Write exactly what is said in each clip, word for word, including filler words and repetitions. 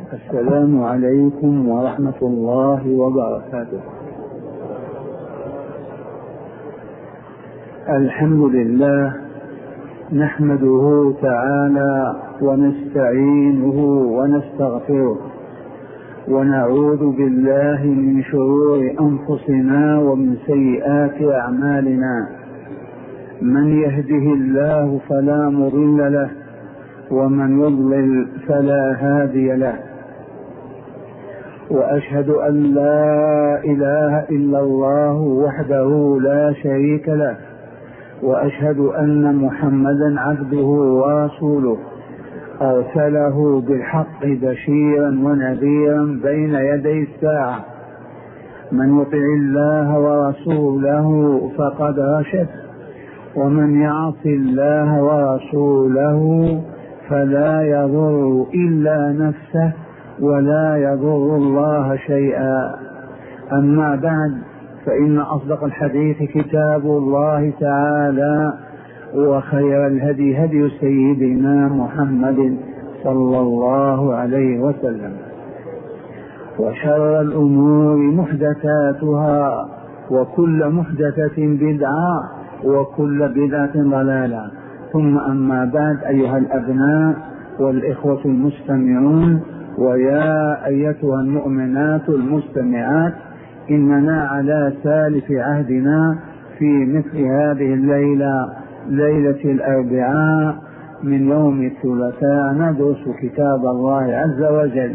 السلام عليكم ورحمة الله وبركاته. الحمد لله نحمده تعالى ونستعينه ونستغفره ونعوذ بالله من شرور أنفسنا ومن سيئات أعمالنا. من يهده الله فلا مضل له ومن يضلل فلا هادي له، وأشهد أن لا إله إلا الله وحده لا شريك له، وأشهد أن محمدا عبده ورسوله أرسله بالحق بشيرا ونذيرا بين يدي الساعة. من يطع الله ورسوله فقد رشد، ومن يعص الله ورسوله فلا يضر إلا نفسه ولا يضر الله شيئا. أما بعد، فإن أصدق الحديث كتاب الله تعالى، وخير الهدي هدي سيدنا محمد صلى الله عليه وسلم، وشر الأمور محدثاتها، وكل محدثة بدعة، وكل بدعة ضلالة. ثم أما بعد، أيها الأبناء والإخوة المستمعون، ويا أيتها المؤمنات المستمعات، إننا على سالف عهدنا في مثل هذه الليلة، ليلة الأربعاء من يوم الثلاثاء، ندرس كتاب الله عز وجل،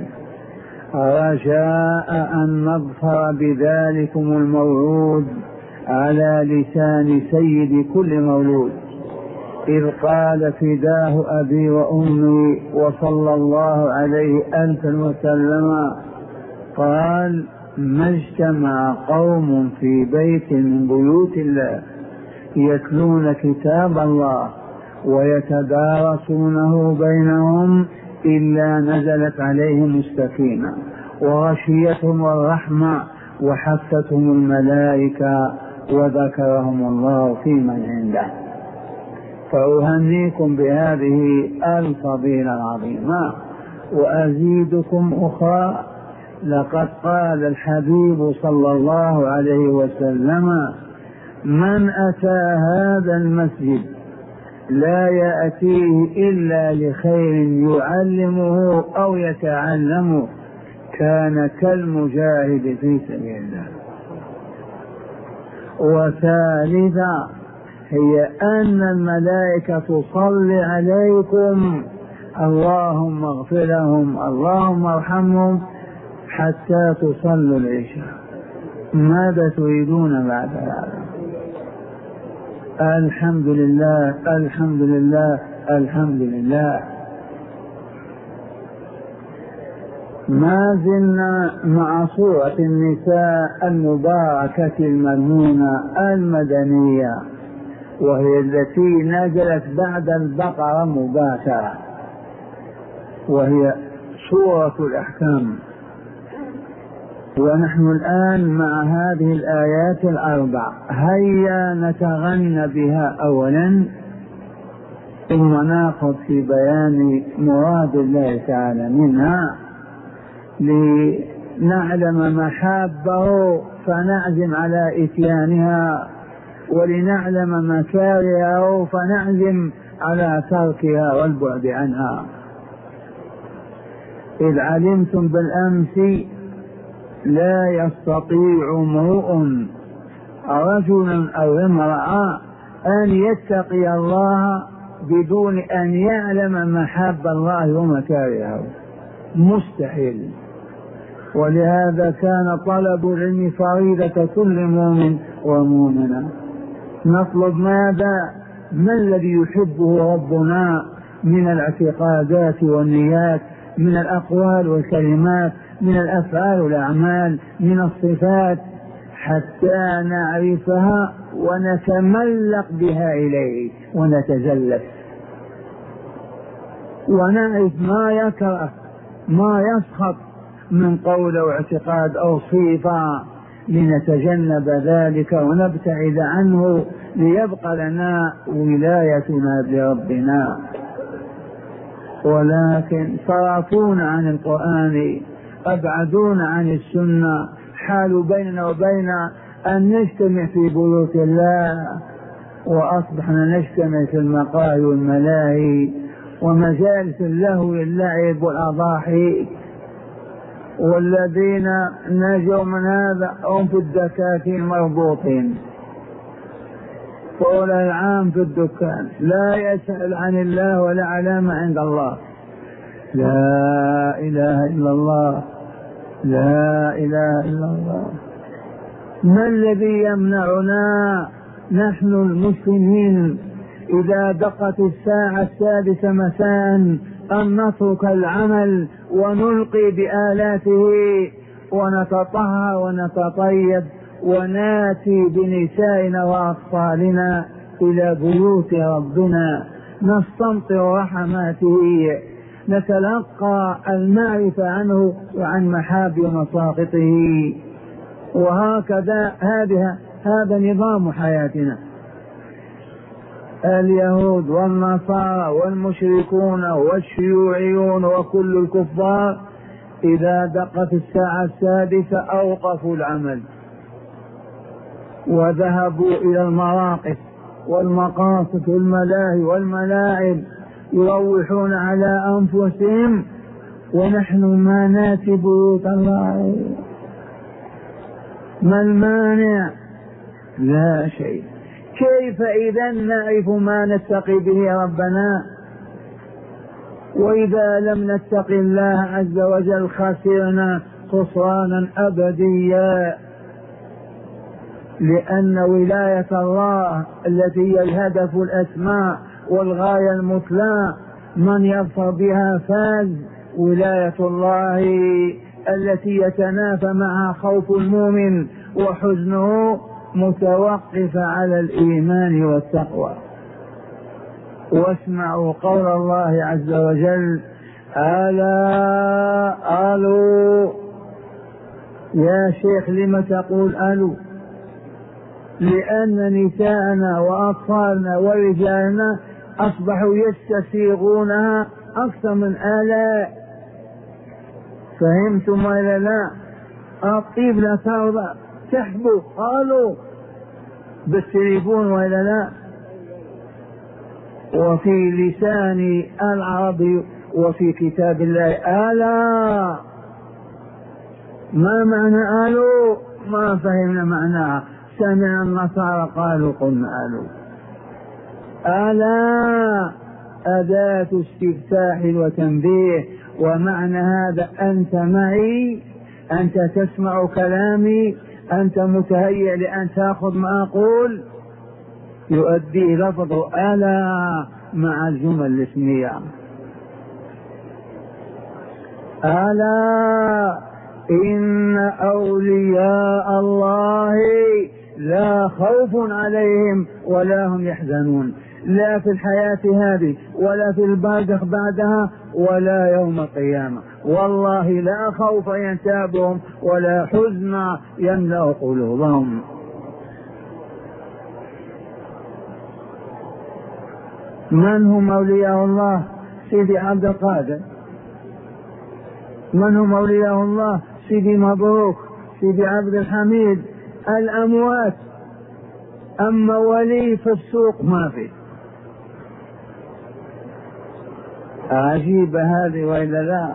رجاء أن نظفر بذلكم الموعود على لسان سيد كل مولود، إذ قال فداه أبي وأمي وصلى الله عليه ألفا وسلم، قال: ما اجتمع قوم في بيت من بيوت الله يتلون كتاب الله ويتدارسونه بينهم إلا نزلت عليهم السكينة وغشيتهم الرحمة وحفتهم الملائكة وذكرهم الله في من عنده. فأهنيكم بهذه الفضيلة العظيمة، وأزيدكم أخرى. لقد قال الحبيب صلى الله عليه وسلم: من أتى هذا المسجد لا يأتيه إلا لخير يعلمه أو يتعلمه كان كالمجاهد في سبيل الله. وثالثا هي أن الملائكة تصلي عليكم: اللهم اغفر لهم، اللهم ارحمهم، حتى تصلوا العشاء. ماذا تريدون بعد هذا؟ الحمد لله الحمد لله الحمد لله. ما زلنا مع سورة النساء المباركة الممنونة المدنية، وهي التي نزلت بعد البقرة مباشرة، وهي سورة الأحكام. ونحن الآن مع هذه الآيات الأربع، هيا نتغنى بها أولا، ثم ناخذ في بيان مراد الله تعالى منها، لنعلم محابه فنعزم على إتيانها، ولنعلم مكارهه فنعزم على تركها والبعد عنها. إذ علمتم بالأمس لا يستطيع امرؤ رجل أو امرأة أن يتقي الله بدون أن يعلم محاب الله ومكارهه، مستحيل. ولهذا كان طلب العلم فريضة كل مؤمن ومؤمنة. نطلب ماذا؟ ما الذي يحبه ربنا من الاعتقادات والنيات، من الأقوال والكلمات، من الأفعال والأعمال، من الصفات، حتى نعرفها ونتملق بها إليه ونتزلف، ونعرف ما يكره، ما يسخط من قول أو اعتقاد أو صفة، لنتجنب ذلك ونبتعد عنه، ليبقى لنا ولايتنا بربنا. ولكن صرفونا عن القرآن، أبعدونا عن السنة، حالوا بيننا وبين أن نجتمع في بيوت الله، وأصبحنا نجتمع في المقاهي والملاهي ومجالس اللهو واللعب والأضاحي. والذين نجوا من هذا هم في الدكاكين مربوطين، طول العام في الدكان، لا يسأل عن الله ولا علامة عند الله. لا إله إلا الله، لا إله إلا الله. ما الذي يمنعنا نحن المسلمين إذا دقت الساعة السادسة مساء أن نترك العمل ونلقي بآلاته ونتطهر ونتطيب وناتي بنسائنا وأطفالنا إلى بيوت ربنا نستمطر رحماته، نتلقى المعرفة عنه وعن محاب ومساقطه. وهكذا هذا هذا نظام حياتنا. اليهود والنصارى والمشركون والشيوعيون وكل الكفار إذا دقت الساعة السادسة أوقفوا العمل وذهبوا إلى المراقص والمقاصد والملاهي والملاعب يروحون على أنفسهم، ونحن ما ناتي بيوت الله. ما المانع؟ لا شيء. كيف إذا نعرف ما نتقي به ربنا؟ وإذا لم نتقي الله عز وجل خسرنا خسرانا أبديا، لأن ولاية الله التي هي الهدف الأسمى والغاية المثلى من يظفر بها فاز. ولاية الله التي يتنافى معها خوف المؤمن وحزنه متوقف على الإيمان والتقوى. واسمعوا قول الله عز وجل: ألا ألو. يا شيخ لم تقول ألو؟ لأن نساءنا وأطفالنا ورجالنا أصبحوا يستسيغونها أكثر من آلاء. فهمتم ولا لا؟ الطيب لا ترضى تحبوا قالوا بالتليفون ولا لا؟ وفي لسان العربي وفي كتاب الله ألا. ما معنى ألو؟ ما فهمنا معناها. سمع النصارى قالوا قلنا ألو. ألا أداة استفتاح وتنبيه، ومعنى هذا أنت معي، أنت تسمع كلامي، أنت متهيئ لأن تأخذ ما أقول. يؤدي لفظ ألا مع الجمل الاسمية. ألا إن أولياء الله لا خوف عليهم ولا هم يحزنون، لا في الحياة هذه ولا في البرزخ بعدها ولا يوم القيامة. والله لا خوف ينتابهم ولا حزن يملأ قلوبهم. من هم أولياء الله؟ سيدي عبد القادر. من هم أولياء الله؟ سيدي مبروك، سيدي عبد الحميد، الأموات. أما ولي في السوق ما في. عجيبة هذه وإلا لا؟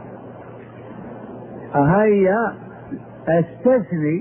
هيا استثني،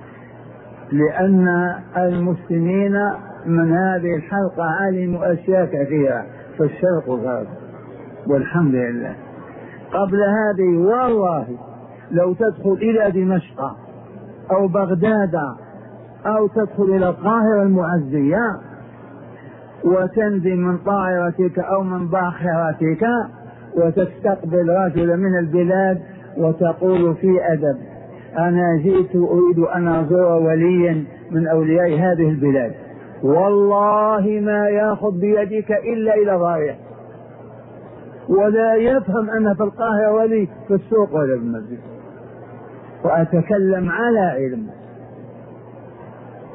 لأن المسلمين من هذه الحلقة علموا أشياء كثيرة في الشرق والغرب والحمد لله. قبل هذه والله لو تدخل إلى دمشق أو بغداد أو تدخل إلى القاهرة المعزية وتنزل من طائرتك أو من باخرتك وتستقبل رجلا من البلاد وتقول في أدب: أنا جئت أريد أن أزور وليا من أولياء هذه البلاد، والله ما يأخذ بيدك إلا إلى ضارع، ولا يفهم أن في القاهرة ولي في السوق ولا في المسجد. وأتكلم على علم.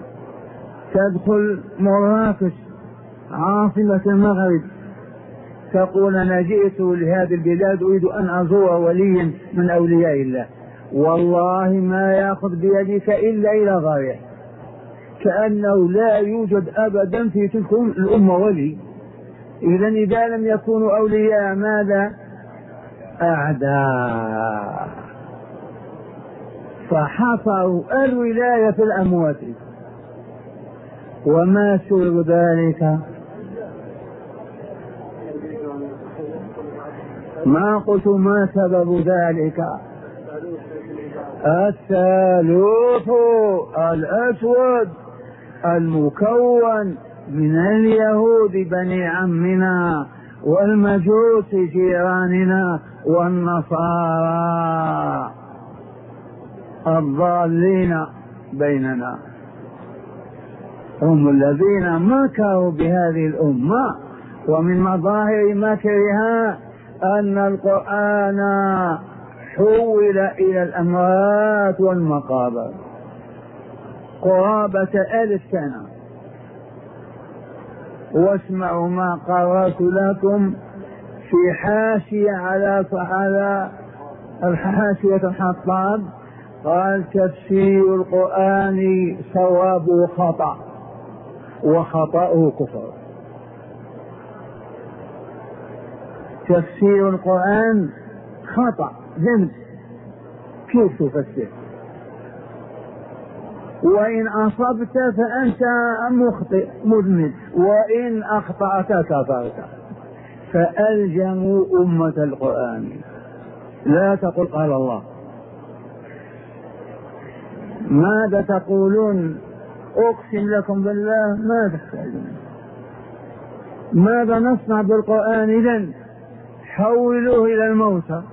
تدخل مراكش عاصمة المغرب تقول أنا جئت لهذه البلاد أريد أن أزور وليا من أولياء الله، والله ما يأخذ بيدك إلا إلى غاية، كأنه لا يوجد أبدا في تلك الأمة ولي. إذا إذا لم يكونوا أولياء ماذا؟ أعداء. فحصروا الولاية في الأموات. وما سر ذلك؟ ما قلت ما سبب ذلك؟ الثالوث الأسود المكون من اليهود بني عمنا والمجوس جيراننا والنصارى الضالين بيننا، هم الذين مكروا بهذه الأمة. ومن مظاهر مكرها أن القرآن حول إلى الأموات والمقابر قرابة ألف سنة. واسمعوا ما قرأت لكم في حاشية على على الحاشية الحطاب، قال تفسير القرآن صوابه خطأ وخطأه كفر. تفسير القرآن خطأ ذنب، كيف تفسر؟ وإن أصبت فأنت مخطئ مذنب، وإن أخطأت كفرت. فألجموا أمة القرآن لا تقل قال الله. ماذا تقولون؟ أقسم لكم بالله ما تحتاجون. ماذا نصنع بالقرآن إذن؟ حولوه إلى الموتى.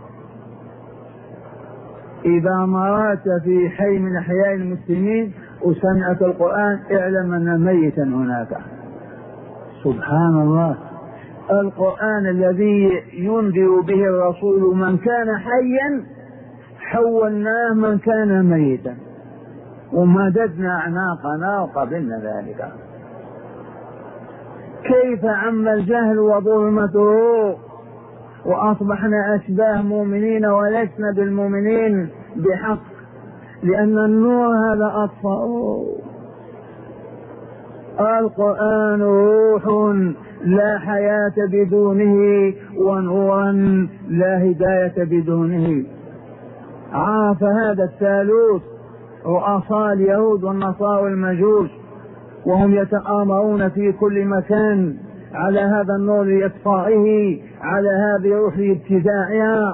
إذا مرات في حي من أحياء المسلمين وسمعت القرآن اعلم أن ميتا هناك. سبحان الله، القرآن الذي ينذر به الرسول من كان حيا حولناه من كان ميتا، ومددنا أعناقنا وقبلنا ذلك. كيف عم الجهل وظلمته وأصبحنا أشباه مؤمنين ولسنا بالمؤمنين بحق، لأن النور هذا أطفأ. القرآن روح لا حياة بدونه، ونورا لا هداية بدونه. عرف هذا الثالوث رؤساء اليهود والنصارى والمجوس، وهم يتآمرون في كل مكان على هذا النور لإطفائه، على هذه الروح لابتداعها،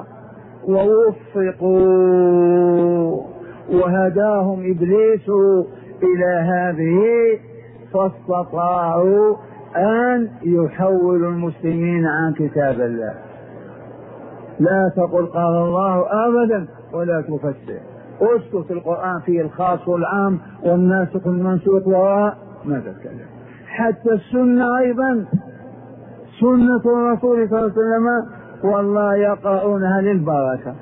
ووفقوا وهداهم إبليس إلى هذه، فاستطاعوا أن يحولوا المسلمين عن كتاب الله. لا تقل قال الله أبدا ولا تفسر، اسكت. القرآن فيه الخاص والعام والناسخ والمنسوخ وراء ما تتكلم. حتى السنة أيضا، سنة الرسول صلى الله عليه وسلم والله يقرؤونها للبركة.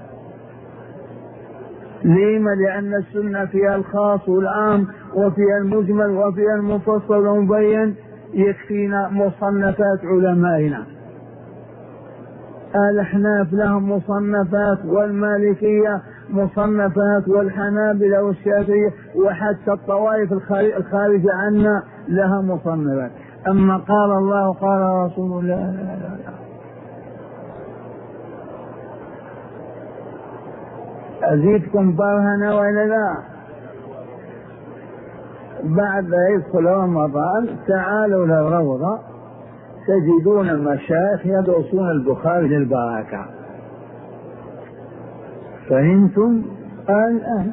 لما؟ لأن السنة فيها الخاص والعام وفيها المجمل وفيها المفصل والمبين. يكفينا مصنفات علمائنا. الأحناف لهم مصنفات، والمالكية مصنفات، والحنابلة والشافعية، وحتى الطوائف الخارجة عنا لها مصنفات. أما قال الله قال رسول الله لا لا لا. أزيدكم برهنة ولا لا؟ بعد يدخل رمضان تعالوا للروضة تجدون مشايخ يدرسون البخاري للبركة. فهمتم؟ الآن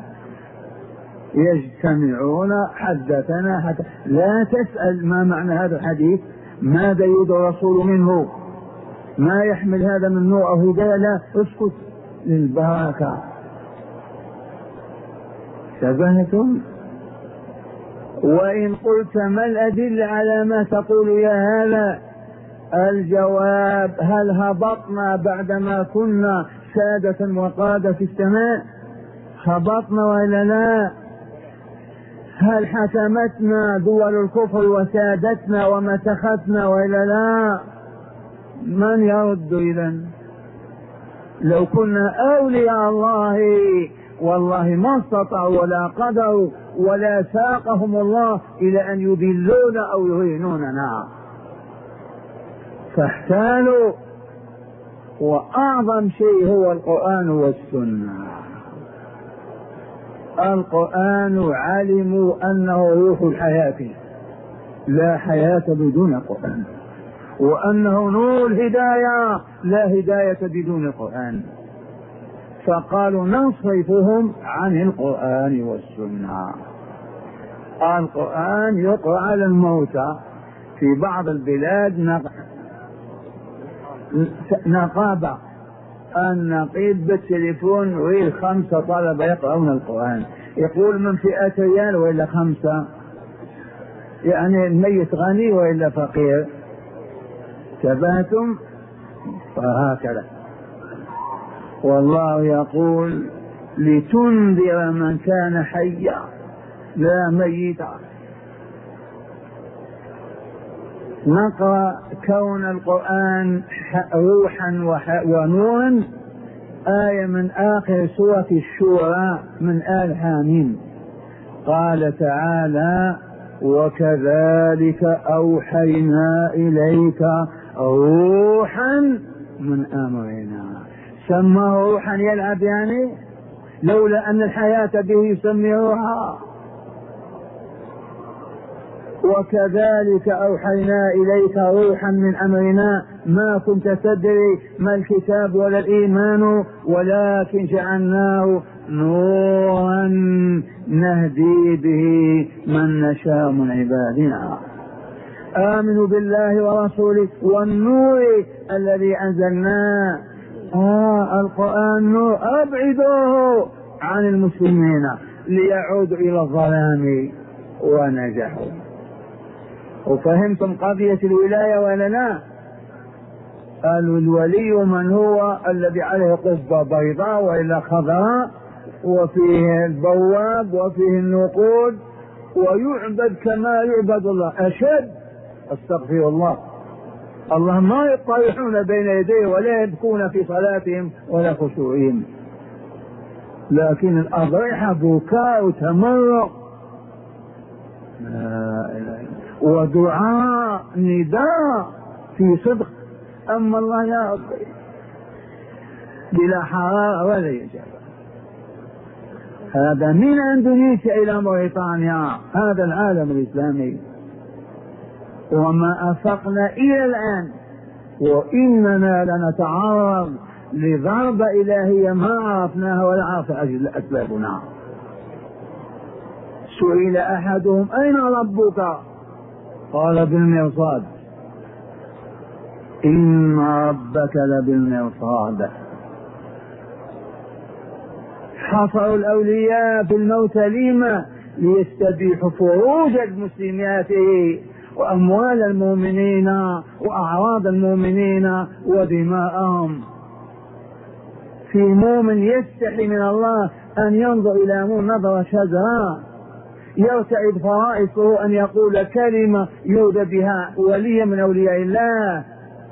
يجتمعون حدثنا حتى لا تسأل ما معنى هذا الحديث، ماذا يريد الرسول منه، ما يحمل هذا من نوع أو هداية، لا اسكت للبركة. شبهتم؟ وإن قلت ما الأدلة على ما تقول يا هذا؟ الجواب: هل هبطنا بعدما كنا سادة وقادة في السماء؟ هبطنا ولا لا؟ هل حكمتنا دول الكفر وسادتنا ومسختنا ولا لا؟ من يرد إذن؟ لو كنا أولياء الله والله ما استطاعوا ولا قدروا ولا ساقهم الله إلى أن يذلونا أو يهينوننا، فاحتالوا. وأعظم شيء هو القرآن والسنة. القرآن علموا أنه روح الحياة، لا حياة بدون القرآن، وأنه نور الهداية، لا هداية بدون القرآن، فقالوا نصرفهم عن القرآن والسنة. القرآن يقرأ على الموتى في بعض البلاد، نقابة النقيب بالتليفون ويل خمسة طلبة يقرؤون القرآن، يقول من فئة ريال وإلا خمسة، يعني الميت غني وإلا فقير، تباتم فهكذا. والله يقول لتنذر من كان حيا لا ميتا. نقرأ كون القرآن روحا ونورا، آية من آخر سورة الشورى من آل حاميم، قال تعالى وكذلك أوحينا إليك روحا من أمرنا. سماه روحا يلعب يعني، لولا أن الحياة به يسمي روحا. وكذلك أوحينا إليك روحا من أمرنا ما كنت تدري ما الكتاب ولا الإيمان ولكن جعلناه نورا نهدي به من نشاء من عبادنا. آمنوا بالله ورسوله والنور الذي أنزلناه. آه القرآن نور، أبعدوه عن المسلمين ليعودوا إلى الظلام ونجحوا. وفهمتم قضية الولاية ولا لا؟ قالوا الولي من هو الذي عليه قبة بيضاء وإلا خضراء وفيه البواب وفيه النقود ويعبد كما يعبد الله، أشد استغفر الله. الله ما يطيحون بين يديه ولا يبكون في صلاتهم ولا خشوعهم، لكن الأضرحة بكاء وتمرق ودعاء نداء في صدق. أما الله يا ربي بلا حرارة ولا يجب. هذا من أندونيسيا إلى موريتانيا، هذا العالم الإسلامي، وما أفقنا إلى الآن، وإننا لنتعرض لضربة إلهية ما عرفناها ولا عرف أسبابنا. سئل أحدهم أين ربك؟ قال بالمرصاد. إن ربك لبالمرصاد. حصروا الأولياء في الموت لما؟ ليستبيحوا فروج المسلمات وأموال المؤمنين وأعراض المؤمنين ودماءهم. في مؤمن يستحي من الله أن ينظر إلى مؤمن نظر شجرة، يرتعد فرائصه أن يقول كلمة يؤذى بها ولي من أولياء الله.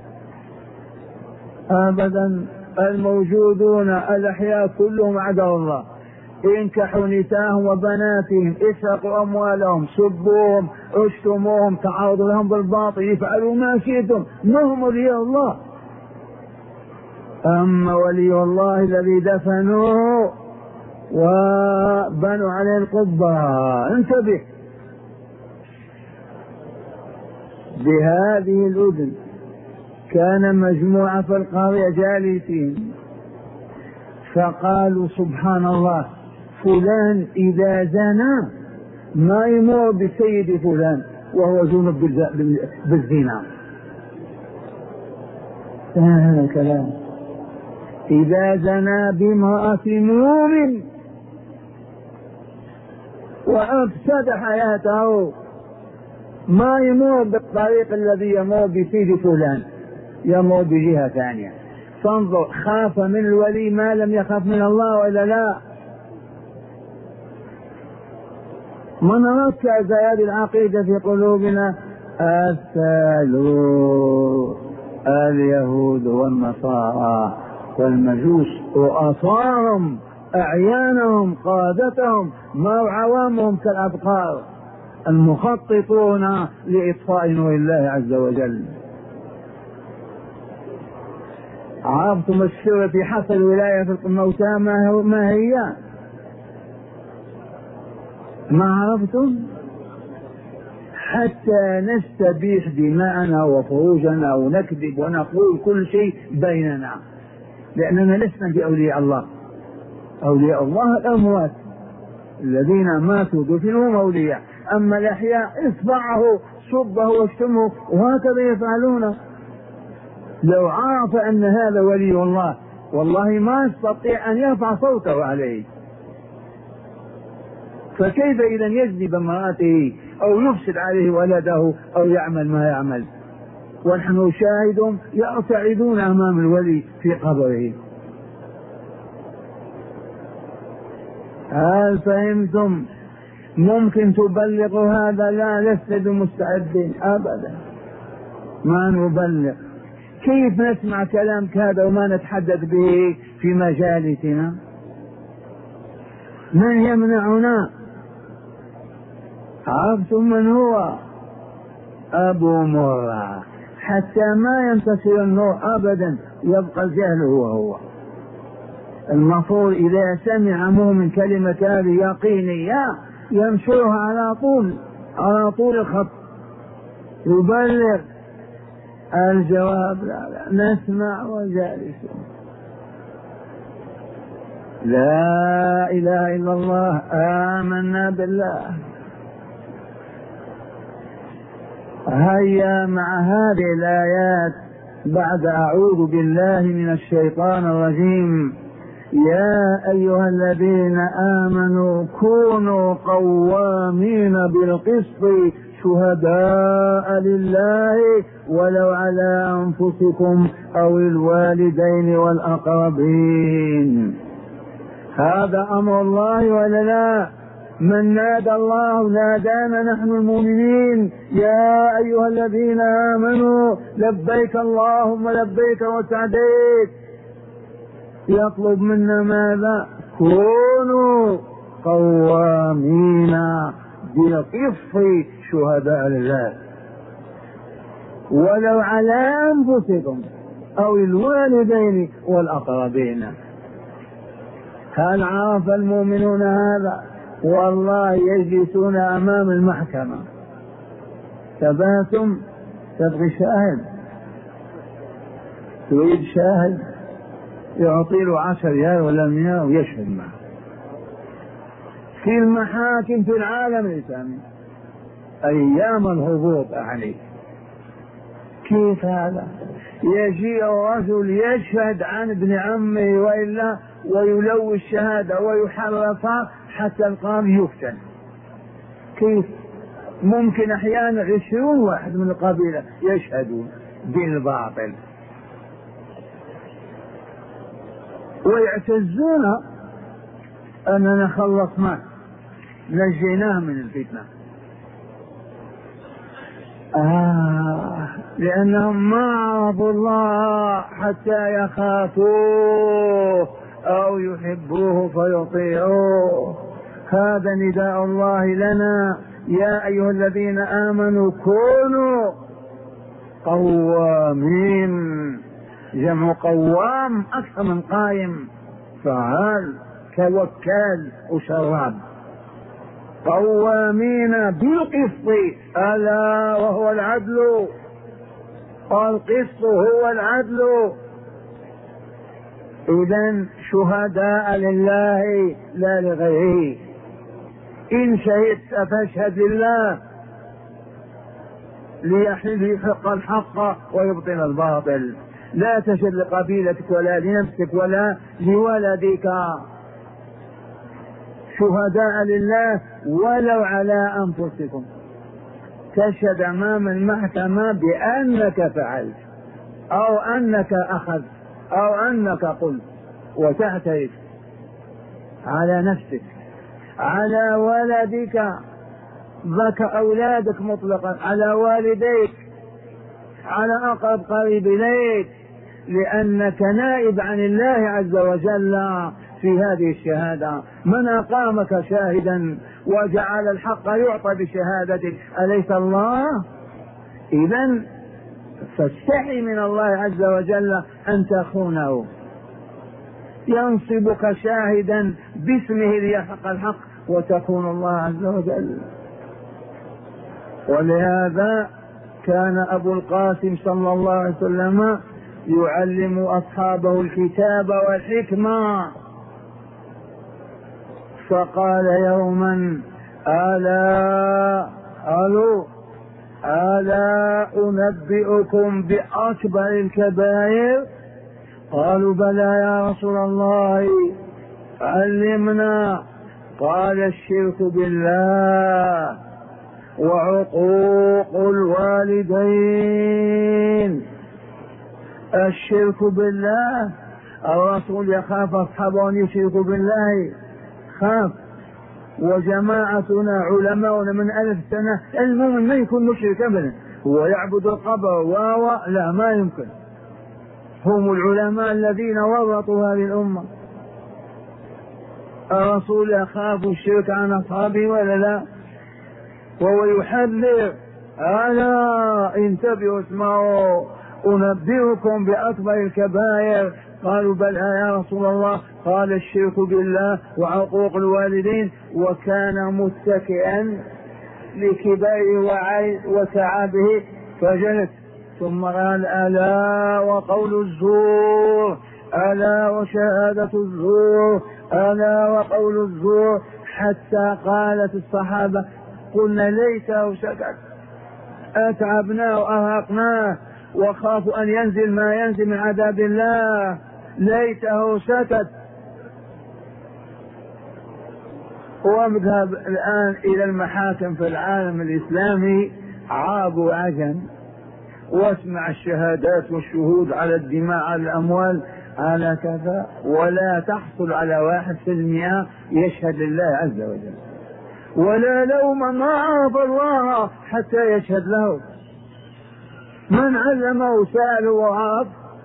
أبدا. الموجودون الأحياء كلهم عدو الله، انكحوا نساءهم وبناتهم، اسرقوا أموالهم، سبوهم، اشتموهم، تعارضوا لهم بالباطل، فعلوا ما شئتم، ما هم ولي الله. أما ولي الله الذي دفنوه وبنوا عليه القبة، انتبه. بهذه الأذن كان مجموعة في القرية جالسين فقالوا سبحان الله فلان إذا زنى ما يمر بسيد فلان وهو جنب بالزنا. هذا الكلام إذا زنى بامرأة مؤمن وأفسد حياته ما يمر بالطريق الذي يمر بسيد فلان، يمر بجهة ثانية. فانظر، خاف من الولي ما لم يخاف من الله ولا لا؟ من ركز هذه العقيدة في قلوبنا أسألوا اليهود والنصارى والمجوس وأصارهم أعيانهم قادتهم ما عوامهم كالأبقار المخططون لإطفاء نور الله عز وجل. عرفتم السر في حصل ولاية الموتى ما هي؟ ما عرفتم؟ حتى نستبيح دماءنا وفروجنا ونكذب ونقول كل شيء بيننا، لأننا لسنا بأولياء الله. أولياء الله الأموات الذين ماتوا دفنهم أولياء، أما الأحياء اصبعه صبه واشتمه وهكذا يفعلون. لو عرف أن هذا ولي الله والله ما يستطيع أن يرفع صوته عليه، فكيف إذا يزني بامرأته أو يفسد عليه ولده أو يعمل ما يعمل ونحن شاهدهم يرتعدون أمام الولي في قبره. هل فهمتم؟ ممكن تبلغوا هذا؟ لا، لست بمستعدين أبدا، ما نبلغ. كيف نسمع كلام هذا وما نتحدث به في مجالسنا؟ من يمنعنا؟ عرفتم من هو؟ أبو مرة، حتى ما ينتصر النور أبدا، يبقى الجهل هو هو. المفروض إذا سمع مؤمن كلمة هذه يقينية ينشرها على طول على طول الخط، يبلغ. الجواب لا, لا نسمع وجالسون. لا إله إلا الله، آمنا بالله. هيا مع هذه الآيات بعد أعوذ بالله من الشيطان الرجيم. يا أيها الذين آمنوا كونوا قوامين بالقسط شهداء لله ولو على أنفسكم أو الوالدين والأقربين. هذا أمر الله ولا لا؟ من نادى الله نادانا نحن المؤمنين، يا أيها الذين آمنوا لبيك اللهم لبيك وسعديك. يطلب منا ماذا؟ كونوا قوامين بالقسط شهداء لله ولو على أنفسكم أو الوالدين والأقربين. هل عرف المؤمنون هذا؟ والله يجلسون أمام المحكمة. تباتم تبغي شاهد، تريد شاهد يعطي له عشر ريال ولا مئة ويشهد معه في المحاكم في العالم الإسلامي أيام الهبوط عليه. كيف هذا؟ يجيء الرجل يشهد عن ابن عمه وإلا ويلوي الشهادة ويحرفها حتى القاضي يفتن. كيف ممكن أحيانا عشرون واحد من القبيلة يشهدون بالباطل ويعتزون أننا خلصناه نجيناه من الفتنة. آه لأنهم ما عرفوا الله حتى يخافوه أو يحبوه فيطيعوه. هذا نداء الله لنا، يا أيها الذين آمنوا كونوا قوامين. جمع قوام أكثر من قائم، فعال كوكال وشراب. قوامين بالقسط، ألا وهو العدل، القسط هو العدل. إذن شهداء لله لا لغيره. إن شهدت فاشهد لله ليحق الحق ويبطل الباطل. لا تشهد لقبيلتك ولا لنفسك ولا لولدك. شهداء لله ولو على أنفسكم. تشهد أمام المحكمة بأنك فعلت أو أنك أخذت أو أنك قلت، وتعترف على نفسك على ولدك، ذاك أولادك مطلقا، على والديك، على أقرب قريب إليك، لأنك نائب عن الله عز وجل في هذه الشهادة. من أقامك شاهدا وجعل الحق يعطى بشهادتك أليس الله؟ إذن فاستحي من الله عز وجل أن تخونه، ينصبك شاهدا باسمه ليحق الحق وتكون الله عز وجل. ولهذا كان أبو القاسم صلى الله عليه وسلم يعلم أصحابه الكتاب والحكمة، فقال يوما: ألا ألو ألا أنبئكم بأكبر الكبائر؟ قالوا: بلى يا رسول الله، علمنا. قال: الشرك بالله وعقوق الوالدين. الشرك بالله، الرسول يخاف أصحابه أن يشركوا بالله، خاف. وجماعتنا علماؤنا من ألف سنة المؤمن ما يكون مشرك أبدا، هو يعبد القبر واو لا ما يمكن. هم العلماء الذين ورطوا هذه الأمة. الرسول يخاف الشرك عن أصحابه ولا لا؟ وهو يحذر: ألا انتبهوا اسمعوا أنبئكم بأكبر الكبائر. قالوا: بل يا رسول الله. قال: الشرك بالله وعقوق الوالدين. وكان متكئا لكباره وتعبه فجلس، ثم قال: ألا وقول الزور، ألا وشهادة الزور، ألا وقول الزور، حتى قالت الصحابة: قلنا ليته سكت، أتعبناه وأرهقناه وخاف أن ينزل ما ينزل من عذاب الله، ليته سكت. ومذهب الآن إلى المحاكم في العالم الإسلامي عاب وعجم، واسمع الشهادات والشهود على الدماء، على الأموال، على كذا، ولا تحصل على واحد في المئة يشهد لله عز وجل، ولا لوم ما عرف الله حتى يشهد له. من علمه سأله وعرف.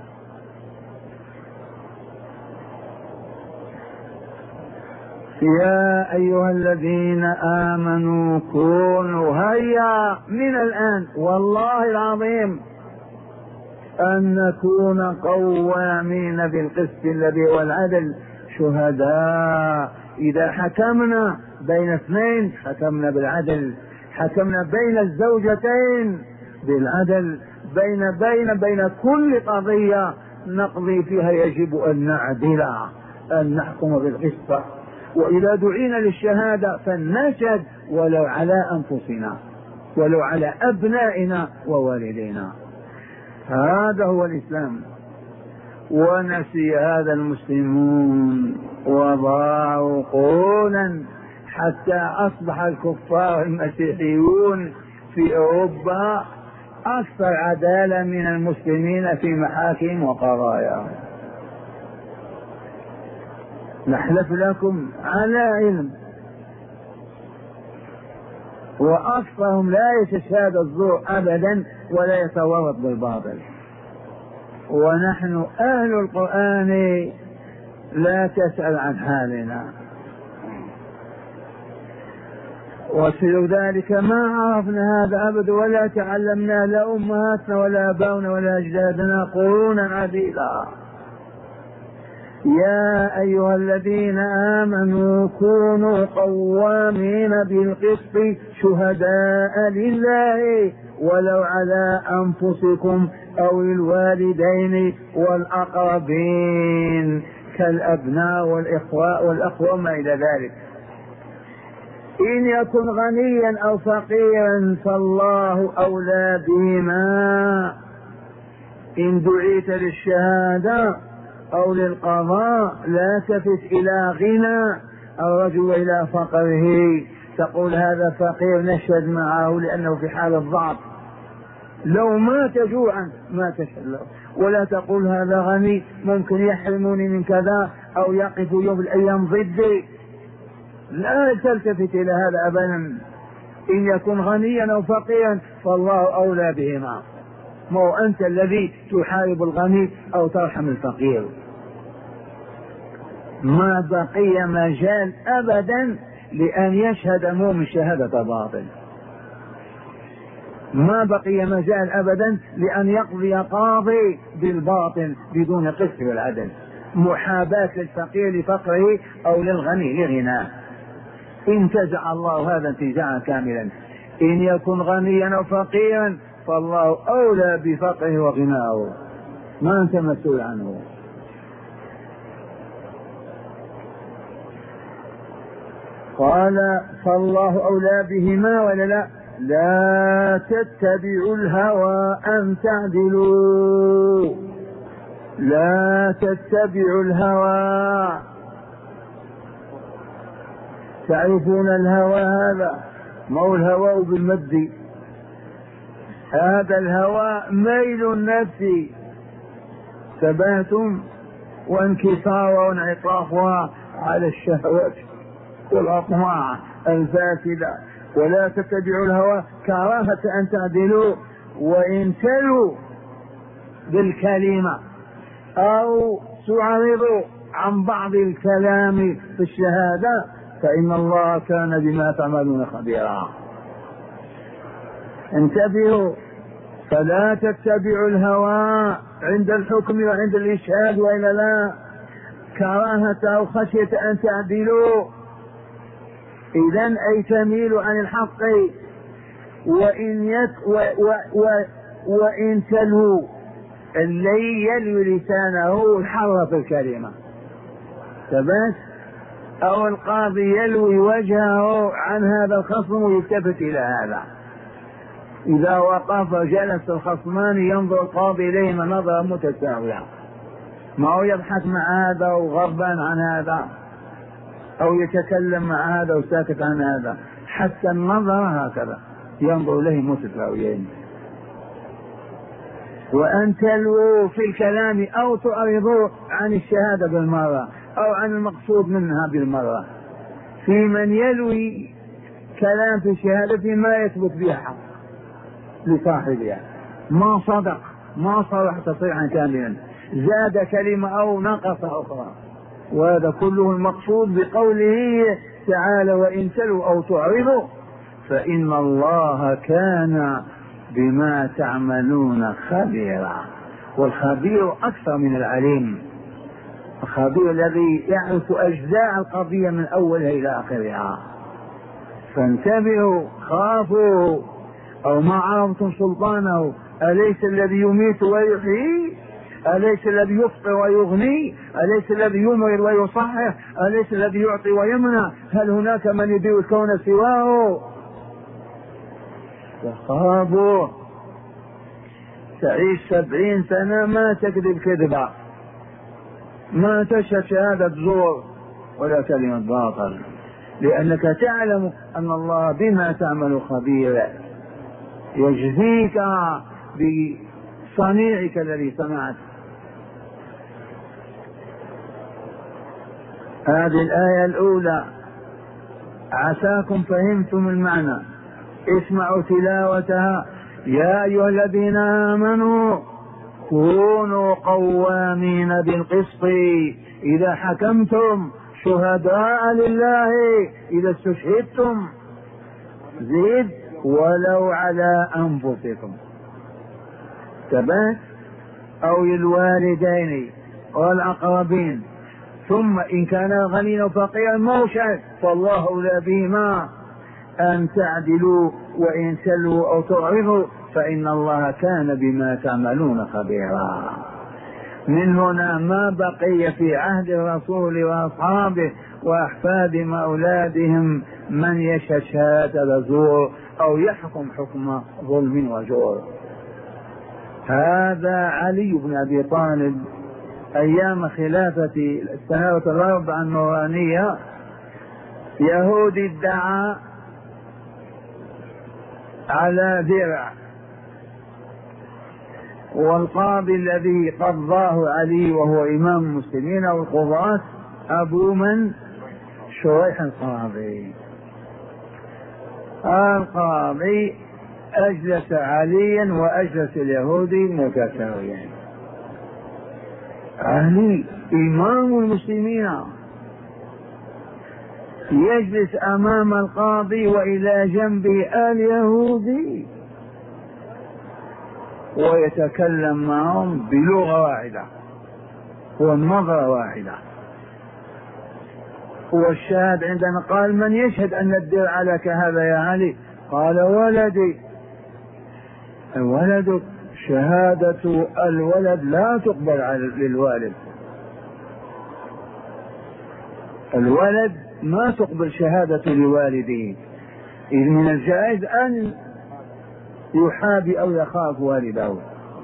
يا أيها الذين آمنوا كونوا، هيا من الآن والله العظيم أن نكون قوامين بالقسط الذي هو العدل، شهداء. إذا حكمنا بين اثنين حكمنا بالعدل، حكمنا بين الزوجتين بالعدل، بين بين بين كل قضية نقضي فيها يجب أن نعدل، أن نحكم بالقسط. وإذا دعينا للشهادة فلنشهد ولو على أنفسنا، ولو على أبنائنا ووالدينا. هذا هو الإسلام. ونسي هذا المسلمون وضاعوا قرونا حتى أصبح الكفار المسيحيون في أوروبا أكثر عدالة من المسلمين في محاكم وقضايا. نحلف لكم على علم. وأكثرهم لا يتشهد الزور أبدا ولا يتورط بالباطل. ونحن أهل القرآن لا تسأل عن حالنا. وسر ذلك ما عرفنا هذا أبدا ولا تعلمنا، لا أمهاتنا ولا أباؤنا ولا أجدادنا قرونا عديدة. يا أيها الذين آمنوا كونوا قوامين بالقسط شهداء لله ولو على أنفسكم أو الوالدين والأقربين كالأبناء والإخوة والأخوة وما إلى ذلك. إن يكن غنيا أو فقيرا فالله أولى بهما. إن دعيت للشهادة أو للقضاء لا تفت إلى غنى الرجل وإلى فقره، تقول هذا فقير نشهد معه لأنه في حال الضعف، لو مات جوعا ما تشهد له. ولا تقول هذا غني ممكن يحرموني من كذا أو يقف يوم الأيام ضدي، لا تلتفت إلى هذا أبدا. إن يكن غنيا أو فقيرا فالله أولى بهما. ما هو أنت الذي تحارب الغني أو ترحم الفقير. ما بقي مجال أبدا لأن يشهد مؤمن شهادة باطل، ما بقي مجال أبدا لأن يقضي قاضي بالباطل بدون قسط والعدل، محاباة للفقير لفقره أو للغني لغناه. انتزع الله هذا انتزاعا كاملا. إن يكن غنيا أو فقيرا فالله أولى بفقره وغناه، ما أنت مسؤول عنه. قال فالله أولى بهما ولا لا؟ لا تتبعوا الهوى أن تعدلوا، لا تتبعوا الهوى. تعرفون الهوى هذا؟ ما هو الهوى بالمد، هذا الهوى ميل النفس ثبات وانكسار وانعطافها على الشهوات والأطماع الفاسدة. ولا تتبعوا الهوى كراهة أن تعدلوا وإن تلوا بالكلمة أو تعرضوا عن بعض الكلام في الشهادة فإن الله كان بما تعملون خبيرا. انتبهوا، فلا تتبعوا الهوى عند الحكم وعند الإشهاد وإلا لا، كراهة أو خشية أن تعدلوا، إذن أي تميل عن الحق وإن, يت و و و وإن تلوا، اللي يلوي لسانه الحر الكلمة فبس، أو القاضي يلوي وجهه عن هذا الخصم ويلتفت إلى هذا. إذا وقف جلس الخصمان ينظر القاضي إليهما نظرة متساوية، ما هو يضحك مع هذا وغضبان عن هذا أو يتكلم مع هذا وساكت عن هذا، حتى النظر هكذا ينظر إليه متساويين. وأن تلووا في الكلام أو تعرضوا عن الشهادة بالمرة أو عن المقصود منها بالمرة. في من يلوي كلام في الشهادة ما يثبت بها حق لصاحبها، ما صدق ما صرح تصريحا كاملا، زاد كلمة أو نقص أخرى، وهذا كله المقصود بقوله تعالى وإن تلوا أو تعرضوا فإن الله كان بما تعملون خبيرا. والخبير أكثر من العليم، الخبير الذي يعرف أجزاء القضية من أولها إلى آخرها. فانتبهوا، خافوا، أو ما عرفتم سلطانه، أليس الذي يميت ويحيي؟ أليس الذي يفطر ويغني؟ أليس الذي يمرض ويصحح؟ أليس الذي يعطي ويمنع؟ هل هناك من يدير الكون سواه؟ فخافوا. تعيش سبعين سنة ما تكذب كذبة، ما تشهد شهادة زور ولا كلمة باطل، لأنك تعلم أن الله بما تعمل خبير، يجزيك بصنيعك الذي صنعت. هذه الآية الأولى عساكم فهمتم المعنى، اسمعوا تلاوتها. يا أيها الذين آمنوا كونوا قوامين بالقسط إذا حكمتم شهداء لله إذا استشهدتم، زيد ولو على أنفسكم، تبات أو للوالدين والأقربين، ثم إن كان غنيا فقيرا موشا فالله أولى بهما أن تعدلوا وإن تلوا أو تعرضوا فإن الله كان بما تعملون خبيرا. من هنا ما بقي في عهد الرسول وأصحابه وأحفادهم وأولادهم من يشهد شهادة زور أو يحكم حكم ظلم وجور. هذا علي بن أبي طالب أيام خلافة السنوات الأربع النورانية يهودي ادعى على درع، والقاضي الذي قضاه علي وهو إمام المسلمين والقضاة أبو من؟ شريح القاضي. القاضي أجلس عليا وأجلس اليهودي متساويين. علي إمام المسلمين يجلس أمام القاضي وإلى جنبه اليهودي ويتكلم معهم بلغة واحدة ونظرة واحدة. والشاهد عندنا قال: من يشهد أن الدرع لك هذا يا علي؟ قال: ولدي. ولدك؟ شهادة الولد لا تقبل للوالد، الولد ما تقبل شهادة لوالده، إذ من الجائز أن يحابي أو يخاف والده.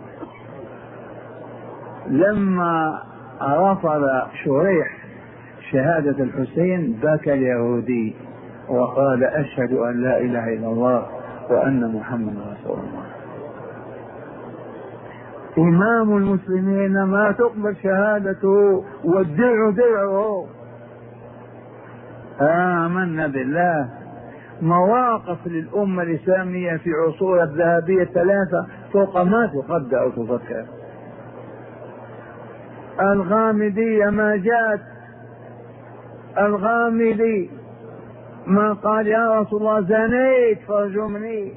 لما رفض شريح شهادة الحسين بكى اليهودي وقال: أشهد أن لا إله إلا الله وأن محمد رسول الله. إمام المسلمين ما تقبل شهادته والدرع درعه. آمنا بالله. مواقف للأمة الإسلامية في عصور الذهبية الثلاثة فوق ما تقدر أو تفكر. الغامدية ما جاءت، الغامدي ما قال: يا رسول الله زنيت فارجمني.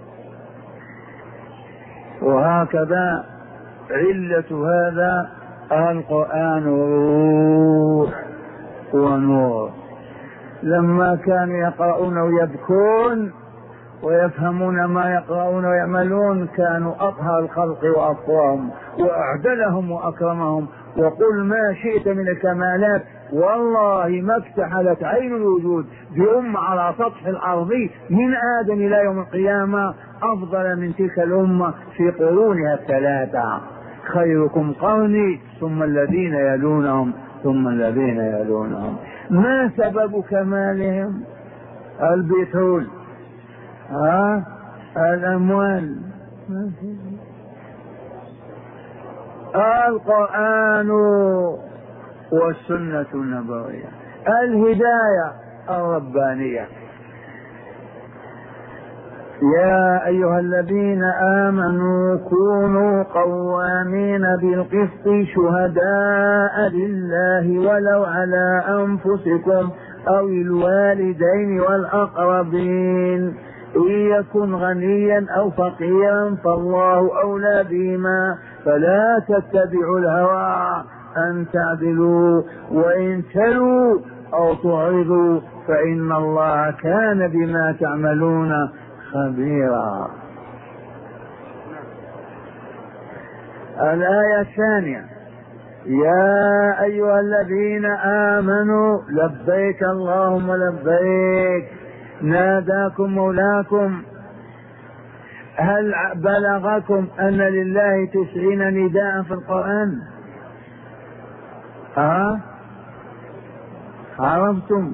وهكذا علة هذا القرآن روح ونور. لما كانوا يقرؤون ويبكون ويفهمون ما يقرؤون ويعملون كانوا أطهر الخلق وأقواهم وأعدلهم وأكرمهم. وقل ما شئت من الكمالات، والله ما اكتحلت عين الوجود بأمة على سطح الأرض من آدم إلى يوم القيامة أفضل من تلك الأمة في قرونها الثلاثة. خيركم قرني ثم الذين يلونهم ثم الذين يلونهم. ما سبب كمالهم؟ البترول، ها، الأموال. القرآن والسنة النبوية، الهداية الربانية. يا أيها الذين آمنوا كونوا قوامين بالقسط شهداء لله ولو على أنفسكم أو الوالدين والأقربين إن يكن غنيا أو فقيرا فالله أولى بهما فلا تتبعوا الهوى أن تعدلوا وإن تلوا أو تعرضوا فإن الله كان بما تعملون خبيرا. الآية الثانية: يا أيها الذين آمنوا لبيك اللهم لبيك ناداكم مولاكم. هل بلغكم أن لله تسعين نداء في القرآن؟ ها عرفتم؟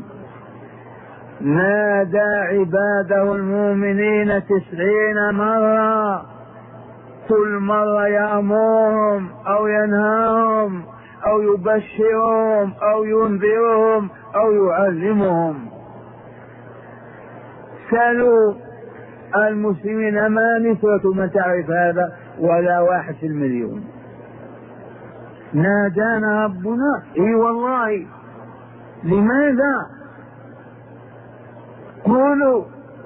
نادى عباده المؤمنين تسعين مرة، كل مرة يأمرهم أو ينهاهم أو يبشرهم أو ينذرهم أو يعلمهم. سألوا المسلمين ما نسبة من تعرف هذا؟ ولا واحد في المليون. نادانا ربنا، اي والله. لماذا؟ قولوا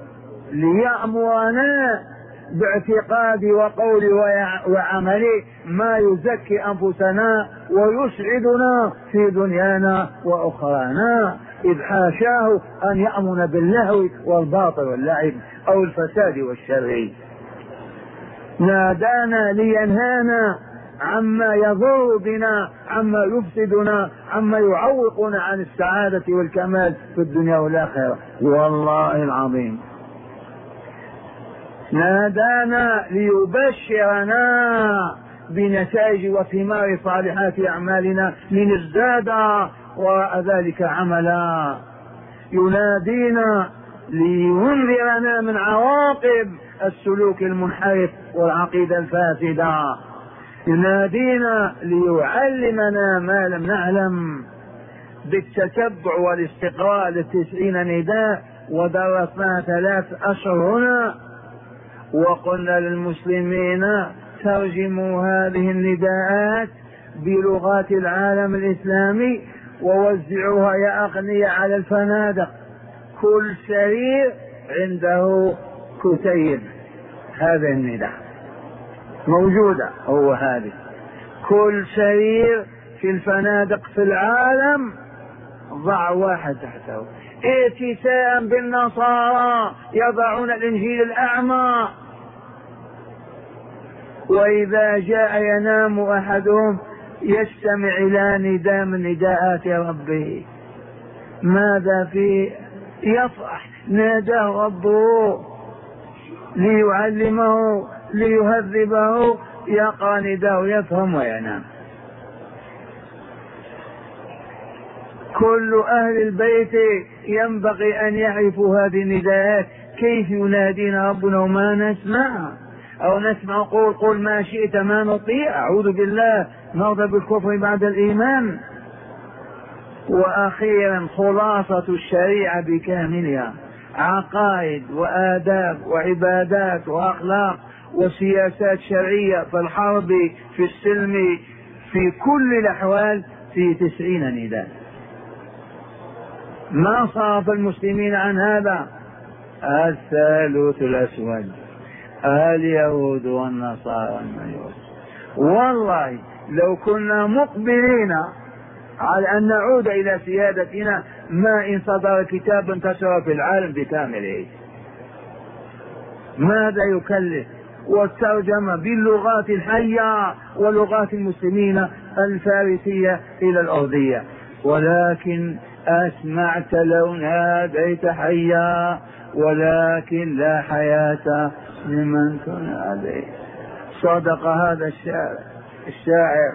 ليأمرنا باعتقاد وقول وعمل ما يزكي أنفسنا ويسعدنا في دنيانا وأخرانا، إذ حاشاه أن يأمن باللهو والباطل واللعب أو الفساد والشر. نادانا لينهانا عما يضر بنا، عما يفسدنا، عما يعوقنا عن السعادة والكمال في الدنيا والآخرة. والله العظيم نادانا ليبشرنا بنتائج وثمار صالحات أعمالنا لنزداد وراء ذلك عملا. ينادينا لينذرنا من عواقب السلوك المنحرف والعقيدة الفاسدة. ينادينا ليعلمنا ما لم نعلم. بالتتبع والاستقراء للتسعين نداء ودرسناها ثلاث أشهر هنا وقلنا للمسلمين ترجموا هذه النداءات بلغات العالم الإسلامي ووزعوها يا أغنياء على الفنادق، كل سرير عنده كتيب هذا النداء موجودة، هو هذه كل سرير في الفنادق في العالم ضع واحد تحته، ائتساء بالنصارى يضعون الإنجيل الأعمى، وإذا جاء ينام أحدهم يستمع إلى نداء من نداءات ربه. ماذا فيه؟ يفرح، ناداه ربه ليعلمه ليهذبه، يقرأ نداه يفهم وينام. كل أهل البيت ينبغي أن يعرفوا هذه النداءات، كيف ينادينا ربنا وما نسمع، أو نسمع قول قل ما شئت ما نطيع، أعوذ بالله، نرضى بالكفر بعد الإيمان. وأخيرا خلاصة الشريعة بكاملها، عقائد وآداب وعبادات وأخلاق وسياسات شرعية في الحرب في السلم في كل الأحوال في تسعين نداء. ما صرف المسلمين عن هذا. الثالوث الأسود، اليهود والنصارى المجوس. والله لو كنا مقبلين على أن نعود إلى سيادتنا ما إن صدر كتاب انتشر في العالم بكامله. ماذا يكلف؟ والترجمة باللغات الحية ولغات المسلمين الفارسية إلى الأرضية. ولكن أسمعت لو ناديت حيا، ولكن لا حياة لمن تنادي. صدق هذا الشاعر الشاعر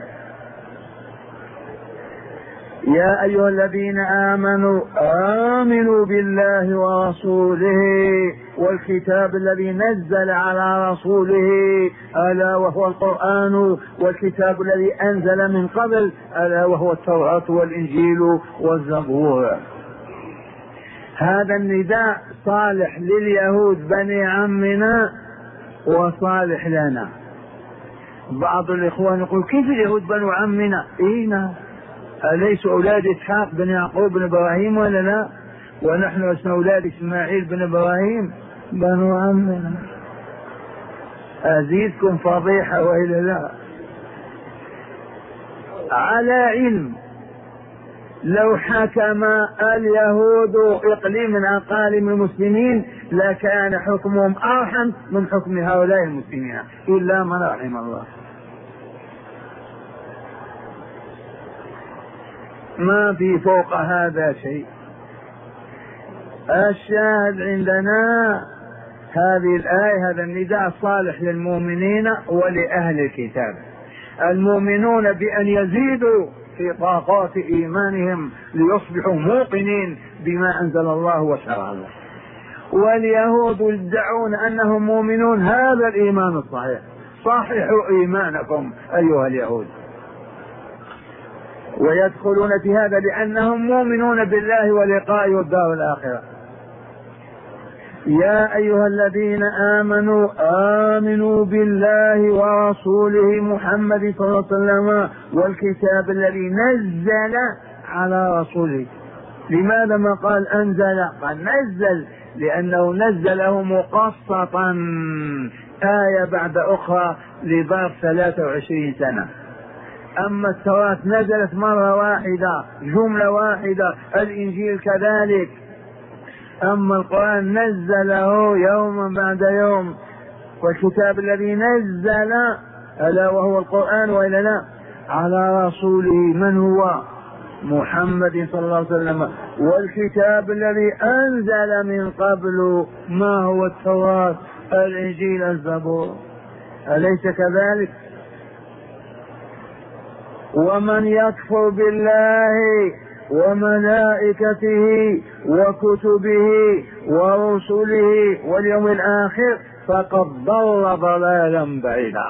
يا أيها الذين آمنوا آمنوا بالله ورسوله والكتاب الذي نزل على رسوله ألا وهو القرآن، والكتاب الذي أنزل من قبل ألا وهو التوراة والإنجيل والزبور. هذا النداء صالح لليهود بني عمنا وصالح لنا. بعض الإخوان يقول كيف اليهود بنو عمنا؟ إينا أليس أولاد إسحاق بن يعقوب بن إبراهيم ولا لا؟ ونحن اسم أولاد إسماعيل بن إبراهيم بنو عمنا. أزيدكم فضيحة وإلا لا؟ على علم لو حكم اليهود إقليم من أقاليم المسلمين لكان حكمهم أرحم من حكم هؤلاء المسلمين إلا من رحم الله. ما في فوق هذا شيء. الشاهد عندنا هذه الآية، هذا النداء صالح للمؤمنين ولأهل الكتاب. المؤمنون بأن يزيدوا في طاقات إيمانهم ليصبحوا موقنين بما أنزل الله وشرع الله، واليهود يدعون أنهم مؤمنون. هذا الإيمان الصحيح. صححوا إيمانكم أيها اليهود. ويدخلون في هذا لأنهم مؤمنون بالله ولقائه والدار الآخرة. يا أيها الذين آمنوا آمنوا بالله ورسوله محمد صلى الله عليه وسلم والكتاب الذي نزل على رسوله. لماذا ما قال أنزل؟ قال نزل لأنه نزله مقسطا آية بعد أخرى لظرف ثلاثة وعشرين سنة. أما التوراة نزلت مرة واحدة جملة واحدة، الإنجيل كذلك. أما القرآن نزله يوما بعد يوم. والكتاب الذي نزل ألا وهو القرآن وإلا لا على رسوله من هو؟ محمد صلى الله عليه وسلم. والكتاب الذي أنزل من قبل ما هو؟ التوراة الإنجيل الزبور. أليس كذلك؟ ومن يكفر بالله وملائكته وكتبه ورسله واليوم الآخر فقد ضل ضلالا بعيدا.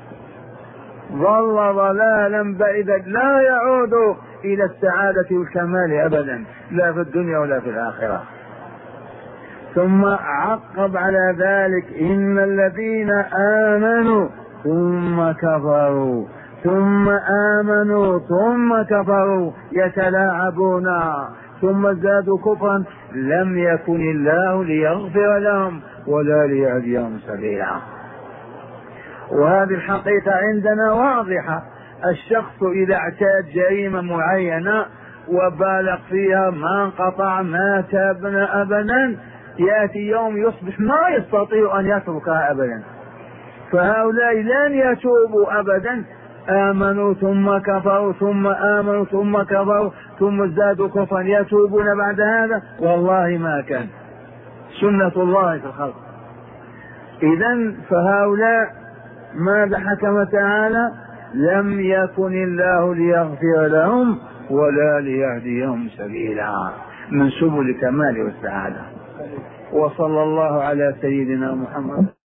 ضل ضلالا بعيدا لا يعود إلى السعادة والكمال أبدا، لا في الدنيا ولا في الآخرة. ثم عقب على ذلك إن الذين آمنوا ثم كفروا ثم آمنوا ثم كفروا يتلاعبون ثم ازدادوا كفرا لم يكن الله ليغفر لهم ولا ليهديهم سبيلا. وهذه الحقيقة عندنا واضحة. الشخص إذا اعتاد جريمة معينة وبالغ فيها ما انقطع ما تاب أبدا، يأتي يوم يصبح ما يستطيع أن يتركها أبدا. فهؤلاء لن يتوبوا أبدا، آمنوا ثم كفروا ثم آمنوا ثم كفروا ثم ازدادوا كفرا، يتوبون بعد هذا؟ والله ما كان سنة الله في الخلق. إذن فهؤلاء ماذا حكم تعالى؟ لم يكن الله ليغفر لهم ولا ليهديهم سبيلا من سبل الكمال والسعادة. وصلى الله على سيدنا محمد.